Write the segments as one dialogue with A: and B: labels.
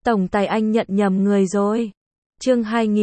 A: Tổng tài anh nhận nhầm người rồi. Chương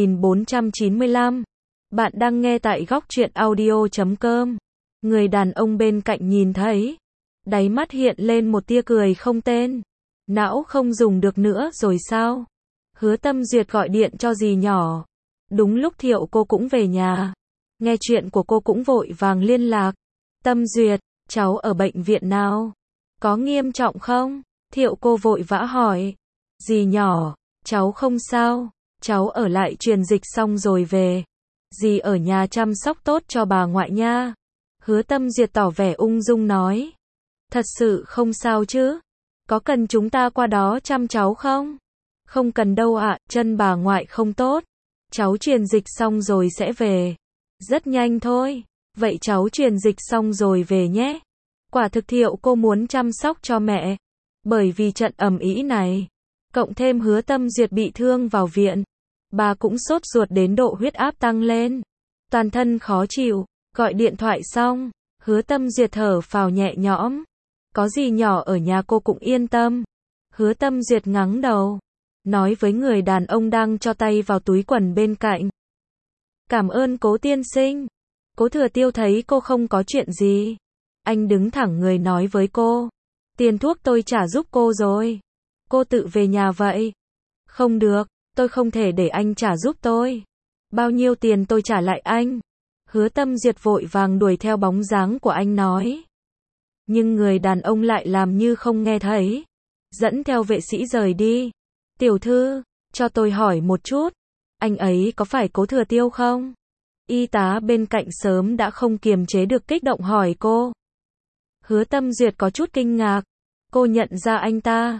A: 2495. Bạn đang nghe tại góc truyện audio.com. Người đàn ông bên cạnh nhìn thấy. Đáy mắt hiện lên một tia cười không tên. Não không dùng được nữa rồi sao? Hứa Tâm Duyệt gọi điện cho dì nhỏ. Đúng lúc Thiệu cô cũng về nhà. Nghe chuyện của cô cũng vội vàng liên lạc. Tâm Duyệt, cháu ở bệnh viện nào? Có nghiêm trọng không? Thiệu cô vội vã hỏi. Dì nhỏ, cháu không sao. Cháu ở lại truyền dịch xong rồi về. Dì ở nhà chăm sóc tốt cho bà ngoại nha. Hứa Tâm Duyệt tỏ vẻ ung dung nói. Thật sự không sao chứ? Có cần chúng ta qua đó chăm cháu không? Không cần đâu ạ, chân bà ngoại không tốt. Cháu truyền dịch xong rồi sẽ về. Rất nhanh thôi. Vậy cháu truyền dịch xong rồi về nhé. Quả thực Thiệu cô muốn chăm sóc cho mẹ. Bởi vì trận ầm ĩ này, cộng thêm Hứa Tâm Duyệt bị thương vào viện, bà cũng sốt ruột đến độ huyết áp tăng lên. Toàn thân khó chịu, gọi điện thoại xong, Hứa Tâm Duyệt thở phào nhẹ nhõm. Có gì nhỏ ở nhà cô cũng yên tâm. Hứa Tâm Duyệt ngắng đầu, nói với người đàn ông đang cho tay vào túi quần bên cạnh. Cảm ơn Cố tiên sinh. Cố Thừa Tiêu thấy cô không có chuyện gì. Anh đứng thẳng người nói với cô. Tiền thuốc tôi trả giúp cô rồi. Cô tự về nhà vậy. Không được, tôi không thể để anh trả giúp tôi. Bao nhiêu tiền tôi trả lại anh? Hứa Tâm Duyệt vội vàng đuổi theo bóng dáng của anh nói. Nhưng người đàn ông lại làm như không nghe thấy. Dẫn theo vệ sĩ rời đi. Tiểu thư, cho tôi hỏi một chút. Anh ấy có phải Cố Thừa Tiêu không? Y tá bên cạnh sớm đã không kiềm chế được kích động hỏi cô. Hứa Tâm Duyệt có chút kinh ngạc. Cô nhận ra anh ta.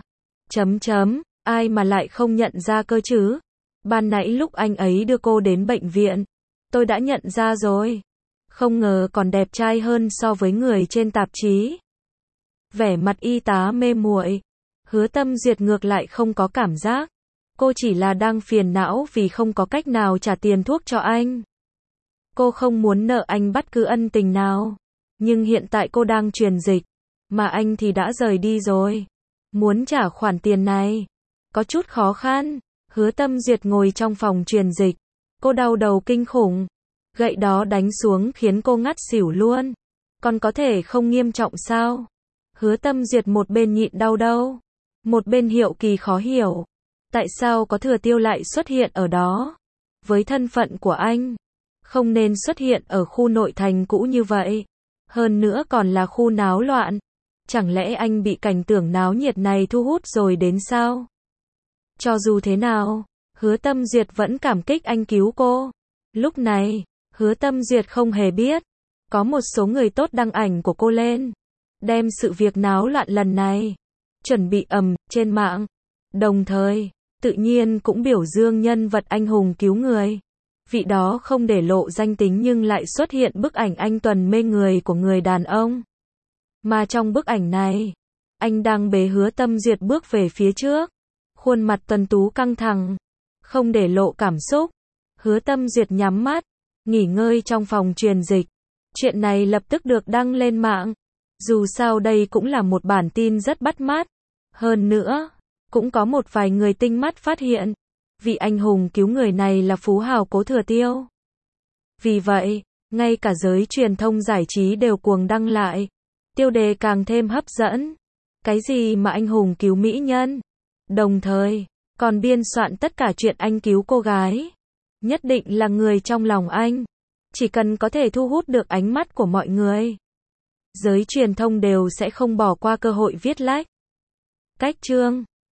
A: Ai mà lại không nhận ra cơ chứ? Ban nãy lúc anh ấy đưa cô đến bệnh viện, tôi đã nhận ra rồi. Không ngờ còn đẹp trai hơn so với người trên tạp chí. Vẻ mặt y tá mê muội. Hứa Tâm Duyệt ngược lại không có cảm giác. Cô chỉ là đang phiền não vì không có cách nào trả tiền thuốc cho anh. Cô không muốn nợ anh bất cứ ân tình nào. Nhưng hiện tại cô đang truyền dịch, mà anh thì đã rời đi rồi. Muốn trả khoản tiền này, có chút khó khăn. Hứa Tâm Duyệt ngồi trong phòng truyền dịch. Cô đau đầu kinh khủng. Gậy đó đánh xuống khiến cô ngất xỉu luôn. Còn có thể không nghiêm trọng sao? Hứa Tâm Duyệt một bên nhịn đau đâu, một bên Hiệu Kỳ khó hiểu. Tại sao Có Thừa Tiêu lại xuất hiện ở đó? Với thân phận của anh, không nên xuất hiện ở khu nội thành cũ như vậy. Hơn nữa còn là khu náo loạn. Chẳng lẽ anh bị cảnh tượng náo nhiệt này thu hút rồi đến sao? Cho dù thế nào, Hứa Tâm Duyệt vẫn cảm kích anh cứu cô. Lúc này, Hứa Tâm Duyệt không hề biết, có một số người tốt đăng ảnh của cô lên, đem sự việc náo loạn lần này, chuẩn bị trên mạng. Đồng thời, tự nhiên cũng biểu dương nhân vật anh hùng cứu người. Vị đó không để lộ danh tính nhưng lại xuất hiện bức ảnh anh tuần mê người của người đàn ông. Mà trong bức ảnh này, anh đang bế Hứa Tâm Duyệt bước về phía trước. Khuôn mặt tuấn tú căng thẳng, không để lộ cảm xúc. Hứa Tâm Duyệt nhắm mắt, nghỉ ngơi trong phòng truyền dịch. Chuyện này lập tức được đăng lên mạng. Dù sao đây cũng là một bản tin rất bắt mắt. Hơn nữa, cũng có một vài người tinh mắt phát hiện, vị anh hùng cứu người này là phú hào Cố Thừa Tiêu. Vì vậy, ngay cả giới truyền thông giải trí đều cuồng đăng lại. Tiêu đề càng thêm hấp dẫn. Cái gì mà anh hùng cứu mỹ nhân? Đồng thời, còn biên soạn tất cả chuyện anh cứu cô gái. Nhất định là người trong lòng anh. Chỉ cần có thể thu hút được ánh mắt của mọi người, giới truyền thông đều sẽ không bỏ qua cơ hội viết lách. Cách chương